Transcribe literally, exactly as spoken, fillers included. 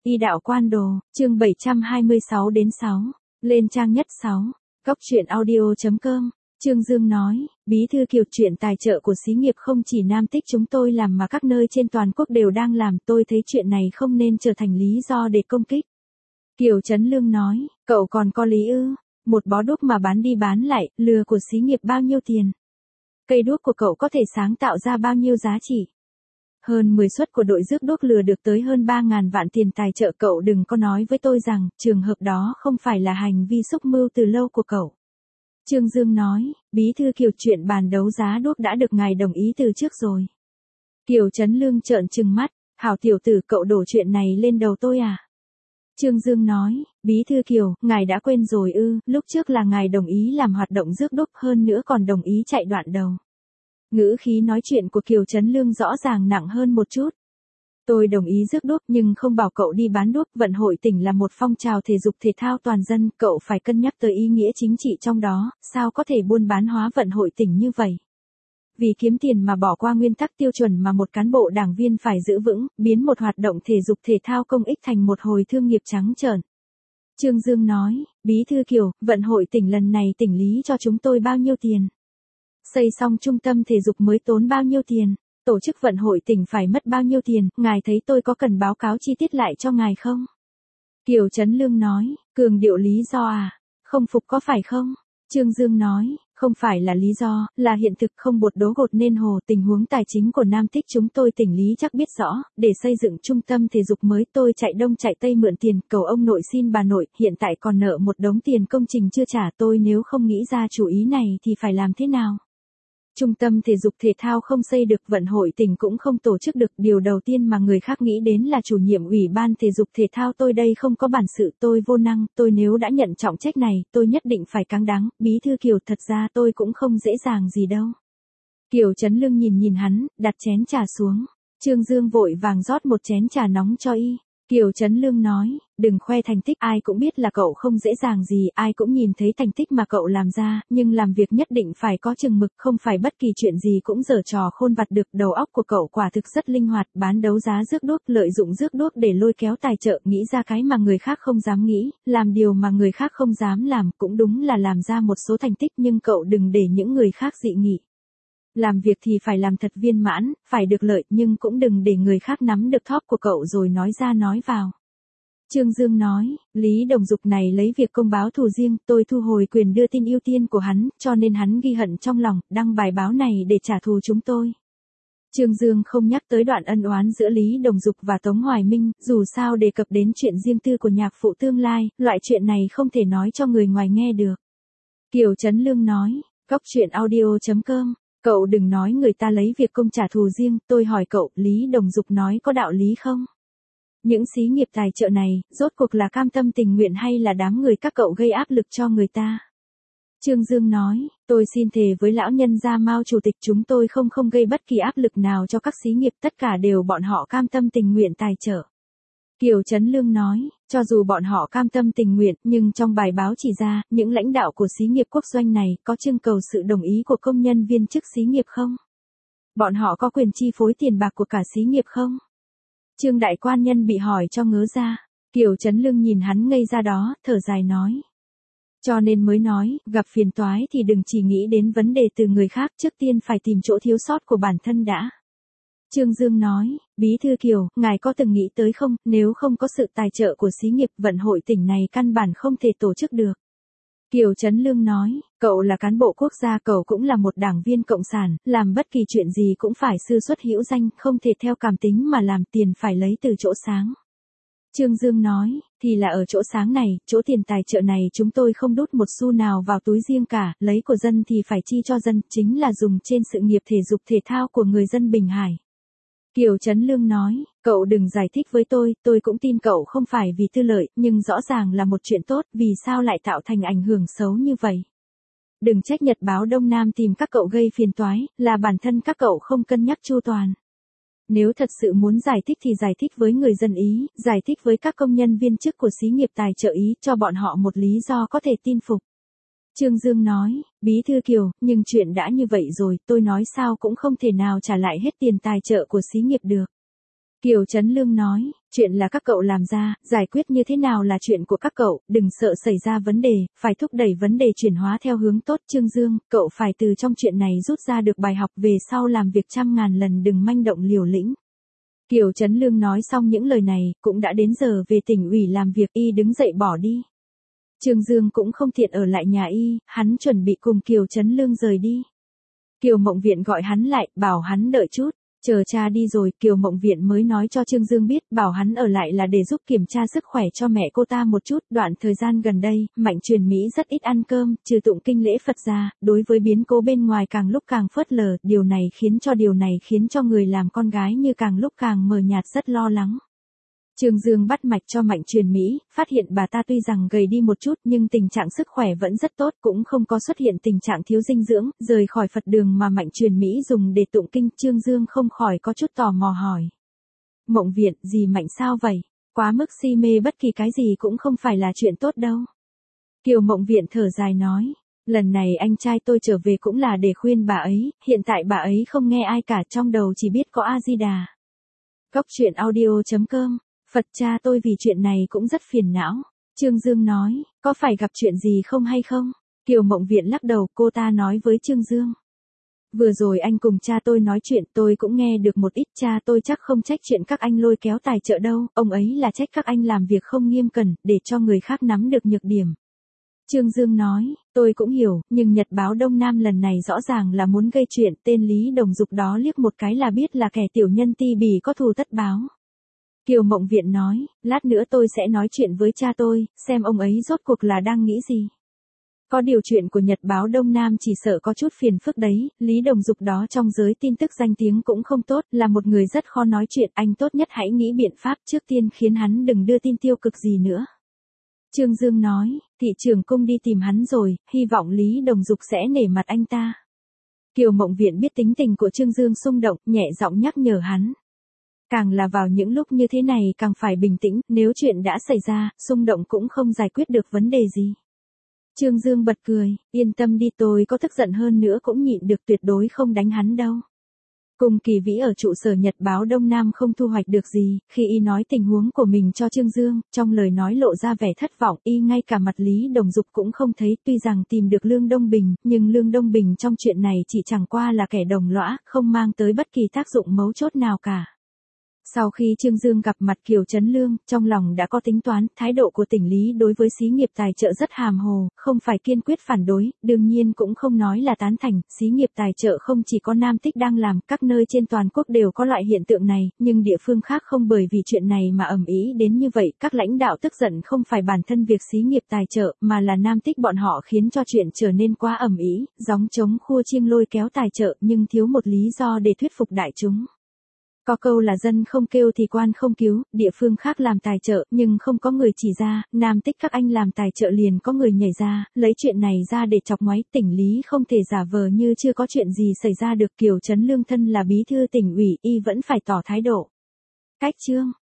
Y đạo quan đồ, chương bảy trăm hai mươi sáu đến sáu, lên trang nhất sáu, góc truyện audio chấm com. Trương Dương nói, Bí thư Kiều, chuyện tài trợ của xí nghiệp không chỉ Nam Tích chúng tôi làm mà các nơi trên toàn quốc đều đang làm, tôi thấy chuyện này không nên trở thành lý do để công kích. Kiều Trấn Lương nói, cậu còn có lý ư, một bó đuốc mà bán đi bán lại, lừa của xí nghiệp bao nhiêu tiền? Cây đuốc của cậu có thể sáng tạo ra bao nhiêu giá trị? Hơn mười suất của đội rước đuốc lừa được tới hơn ba ngàn vạn tiền tài trợ, cậu đừng có nói với tôi rằng, trường hợp đó không phải là hành vi xúc mưu từ lâu của cậu. Trương Dương nói, Bí thư Kiều, chuyện bàn đấu giá đuốc đã được ngài đồng ý từ trước rồi. Kiều Trấn Lương trợn trừng mắt, hảo tiểu tử, cậu đổ chuyện này lên đầu tôi à? Trương Dương nói, Bí thư Kiều, ngài đã quên rồi ư, lúc trước là ngài đồng ý làm hoạt động rước đuốc, hơn nữa còn đồng ý chạy đoạn đầu. Ngữ khí nói chuyện của Kiều Trấn Lương rõ ràng nặng hơn một chút. Tôi đồng ý rước đuốc nhưng không bảo cậu đi bán đuốc, vận hội tỉnh là một phong trào thể dục thể thao toàn dân, cậu phải cân nhắc tới ý nghĩa chính trị trong đó, sao có thể buôn bán hóa vận hội tỉnh như vậy. Vì kiếm tiền mà bỏ qua nguyên tắc tiêu chuẩn mà một cán bộ đảng viên phải giữ vững, biến một hoạt động thể dục thể thao công ích thành một hồi thương nghiệp trắng trợn. Trương Dương nói, Bí thư Kiều, vận hội tỉnh lần này tỉnh lý cho chúng tôi bao nhiêu tiền? Xây xong trung tâm thể dục mới tốn bao nhiêu tiền? Tổ chức vận hội tỉnh phải mất bao nhiêu tiền? Ngài thấy tôi có cần báo cáo chi tiết lại cho ngài không? Kiều Trấn Lương nói, cường điệu lý do à? Không phục có phải không? Trương Dương nói, không phải là lý do, là hiện thực, không bột đố gột nên hồ. Tình huống tài chính của Nam Tích chúng tôi tỉnh lý chắc biết rõ, để xây dựng trung tâm thể dục mới tôi chạy đông chạy tây mượn tiền, cầu ông nội xin bà nội, hiện tại còn nợ một đống tiền công trình chưa trả, tôi nếu không nghĩ ra chủ ý này thì phải làm thế nào? Trung tâm thể dục thể thao không xây được, vận hội tỉnh cũng không tổ chức được, điều đầu tiên mà người khác nghĩ đến là chủ nhiệm ủy ban thể dục thể thao, tôi đây không có bản sự, tôi vô năng, tôi nếu đã nhận trọng trách này, tôi nhất định phải cáng đáng. Bí thư Kiều, thật ra tôi cũng không dễ dàng gì đâu. Kiều Trấn Lương nhìn nhìn hắn, đặt chén trà xuống. Trương Dương vội vàng rót một chén trà nóng cho y. Kiều Trấn Lương nói, đừng khoe thành tích, ai cũng biết là cậu không dễ dàng gì, ai cũng nhìn thấy thành tích mà cậu làm ra, nhưng làm việc nhất định phải có chừng mực, không phải bất kỳ chuyện gì cũng giở trò khôn vặt được. Đầu óc của cậu quả thực rất linh hoạt, bán đấu giá rước đuốc, lợi dụng rước đuốc để lôi kéo tài trợ, nghĩ ra cái mà người khác không dám nghĩ, làm điều mà người khác không dám làm, cũng đúng là làm ra một số thành tích, nhưng cậu đừng để những người khác dị nghị. Làm việc thì phải làm thật viên mãn, phải được lợi, nhưng cũng đừng để người khác nắm được thóp của cậu rồi nói ra nói vào. Trương Dương nói, Lý Đồng Dục này lấy việc công báo thù riêng, tôi thu hồi quyền đưa tin ưu tiên của hắn, cho nên hắn ghi hận trong lòng, đăng bài báo này để trả thù chúng tôi. Trương Dương không nhắc tới đoạn ân oán giữa Lý Đồng Dục và Tống Hoài Minh, dù sao đề cập đến chuyện riêng tư của nhạc phụ tương lai, loại chuyện này không thể nói cho người ngoài nghe được. Kiều Trấn Lương nói, góc truyện audio chấm com. Cậu đừng nói người ta lấy việc công trả thù riêng, tôi hỏi cậu, Lý Đồng Dục nói có đạo lý không? Những xí nghiệp tài trợ này, rốt cuộc là cam tâm tình nguyện hay là đám người các cậu gây áp lực cho người ta? Trương Dương nói, tôi xin thề với lão nhân gia Mao chủ tịch, chúng tôi không không gây bất kỳ áp lực nào cho các xí nghiệp, tất cả đều bọn họ cam tâm tình nguyện tài trợ. Kiều Trấn Lương nói, cho dù bọn họ cam tâm tình nguyện, nhưng trong bài báo chỉ ra, những lãnh đạo của xí nghiệp quốc doanh này có trưng cầu sự đồng ý của công nhân viên chức xí nghiệp không? Bọn họ có quyền chi phối tiền bạc của cả xí nghiệp không? Trương đại quan nhân bị hỏi cho ngớ ra. Kiều Trấn Lương nhìn hắn ngây ra đó, thở dài nói. Cho nên mới nói, gặp phiền toái thì đừng chỉ nghĩ đến vấn đề từ người khác, trước tiên phải tìm chỗ thiếu sót của bản thân đã. Trương Dương nói, Bí thư Kiều, ngài có từng nghĩ tới không, nếu không có sự tài trợ của xí nghiệp, vận hội tỉnh này căn bản không thể tổ chức được. Kiều Trấn Lương nói, cậu là cán bộ quốc gia, cậu cũng là một đảng viên cộng sản, làm bất kỳ chuyện gì cũng phải sư xuất hữu danh, không thể theo cảm tính mà làm, tiền phải lấy từ chỗ sáng. Trương Dương nói, thì là ở chỗ sáng này, chỗ tiền tài trợ này chúng tôi không đút một xu nào vào túi riêng cả, lấy của dân thì phải chi cho dân, chính là dùng trên sự nghiệp thể dục thể thao của người dân Bình Hải. Kiều Trấn Lương nói, cậu đừng giải thích với tôi, tôi cũng tin cậu không phải vì tư lợi, nhưng rõ ràng là một chuyện tốt, vì sao lại tạo thành ảnh hưởng xấu như vậy? Đừng trách Nhật báo Đông Nam tìm các cậu gây phiền toái, là bản thân các cậu không cân nhắc chu toàn. Nếu thật sự muốn giải thích thì giải thích với người dân Ý, giải thích với các công nhân viên chức của xí nghiệp tài trợ Ý, cho bọn họ một lý do có thể tin phục. Trương Dương nói, Bí thư Kiều, nhưng chuyện đã như vậy rồi, tôi nói sao cũng không thể nào trả lại hết tiền tài trợ của xí nghiệp được. Kiều Trấn Lương nói, chuyện là các cậu làm ra, giải quyết như thế nào là chuyện của các cậu, đừng sợ xảy ra vấn đề, phải thúc đẩy vấn đề chuyển hóa theo hướng tốt. Trương Dương, cậu phải từ trong chuyện này rút ra được bài học về sau làm việc trăm ngàn lần đừng manh động liều lĩnh. Kiều Trấn Lương nói xong những lời này, cũng đã đến giờ về tỉnh ủy làm việc, y đứng dậy bỏ đi. Trương Dương cũng không tiện ở lại nhà y, hắn chuẩn bị cùng Kiều Trấn Lương rời đi. Kiều Mộng Viện gọi hắn lại, bảo hắn đợi chút. Chờ cha đi rồi, Kiều Mộng Viện mới nói cho Trương Dương biết, bảo hắn ở lại là để giúp kiểm tra sức khỏe cho mẹ cô ta một chút. Đoạn thời gian gần đây, Mạnh Truyền Mỹ rất ít ăn cơm, trừ tụng kinh lễ Phật ra, đối với biến cố bên ngoài càng lúc càng phớt lờ, điều này khiến cho điều này khiến cho người làm con gái như càng lúc càng mờ nhạt rất lo lắng. Trương Dương bắt mạch cho Mạnh Truyền Mỹ, phát hiện bà ta tuy rằng gầy đi một chút nhưng tình trạng sức khỏe vẫn rất tốt, cũng không có xuất hiện tình trạng thiếu dinh dưỡng. Rời khỏi Phật đường mà Mạnh Truyền Mỹ dùng để tụng kinh, Trương Dương không khỏi có chút tò mò hỏi. Mộng Viện, gì Mạnh sao vậy? Quá mức si mê bất kỳ cái gì cũng không phải là chuyện tốt đâu. Kiều Mộng Viện thở dài nói, lần này anh trai tôi trở về cũng là để khuyên bà ấy, hiện tại bà ấy không nghe ai cả, trong đầu chỉ biết có A-di-đà. Cốc truyện audio chấm com. Phật cha tôi vì chuyện này cũng rất phiền não. Trương Dương nói, có phải gặp chuyện gì không hay không? Kiều Mộng Viện lắc đầu, cô ta nói với Trương Dương. Vừa rồi anh cùng cha tôi nói chuyện, tôi cũng nghe được một ít. Cha tôi chắc không trách chuyện các anh lôi kéo tài trợ đâu, ông ấy là trách các anh làm việc không nghiêm cẩn, để cho người khác nắm được nhược điểm. Trương Dương nói, tôi cũng hiểu, nhưng Nhật báo Đông Nam lần này rõ ràng là muốn gây chuyện. Tên Lý Đồng Dục đó liếc một cái là biết là kẻ tiểu nhân ti bỉ có thù tất báo. Kiều Mộng Viện nói, lát nữa tôi sẽ nói chuyện với cha tôi, xem ông ấy rốt cuộc là đang nghĩ gì. Có điều chuyện của Nhật báo Đông Nam chỉ sợ có chút phiền phức đấy, Lý Đồng Dục đó trong giới tin tức danh tiếng cũng không tốt, là một người rất khó nói chuyện, anh tốt nhất hãy nghĩ biện pháp trước tiên khiến hắn đừng đưa tin tiêu cực gì nữa. Trương Dương nói, thị trưởng cung đi tìm hắn rồi, hy vọng Lý Đồng Dục sẽ nể mặt anh ta. Kiều Mộng Viện biết tính tình của Trương Dương xung động, nhẹ giọng nhắc nhở hắn. Càng là vào những lúc như thế này càng phải bình tĩnh, nếu chuyện đã xảy ra, xung động cũng không giải quyết được vấn đề gì. Trương Dương bật cười, yên tâm đi, tôi có tức giận hơn nữa cũng nhịn được, tuyệt đối không đánh hắn đâu. Cùng Kỳ Vĩ ở trụ sở Nhật báo Đông Nam không thu hoạch được gì, khi y nói tình huống của mình cho Trương Dương, trong lời nói lộ ra vẻ thất vọng, y ngay cả mặt Lý Đồng Dục cũng không thấy, tuy rằng tìm được Lương Đông Bình, nhưng Lương Đông Bình trong chuyện này chỉ chẳng qua là kẻ đồng lõa, không mang tới bất kỳ tác dụng mấu chốt nào cả. Sau khi Trương Dương gặp mặt Kiều Trấn Lương, trong lòng đã có tính toán, thái độ của tỉnh Lý đối với xí nghiệp tài trợ rất hàm hồ, không phải kiên quyết phản đối, đương nhiên cũng không nói là tán thành. Xí nghiệp tài trợ không chỉ có Nam Tích đang làm, các nơi trên toàn quốc đều có loại hiện tượng này, nhưng địa phương khác không bởi vì chuyện này mà ầm ĩ đến như vậy. Các lãnh đạo tức giận không phải bản thân việc xí nghiệp tài trợ, mà là Nam Tích bọn họ khiến cho chuyện trở nên quá ầm ĩ, gióng trống khua chiêng lôi kéo tài trợ, nhưng thiếu một lý do để thuyết phục đại chúng. Có câu là dân không kêu thì quan không cứu, địa phương khác làm tài trợ, nhưng không có người chỉ ra, Nam Tích các anh làm tài trợ liền có người nhảy ra, lấy chuyện này ra để chọc ngoáy. Tỉnh Lý không thể giả vờ như chưa có chuyện gì xảy ra được. Kiều Trấn Lương thân là bí thư tỉnh ủy, y vẫn phải tỏ thái độ. Cách chương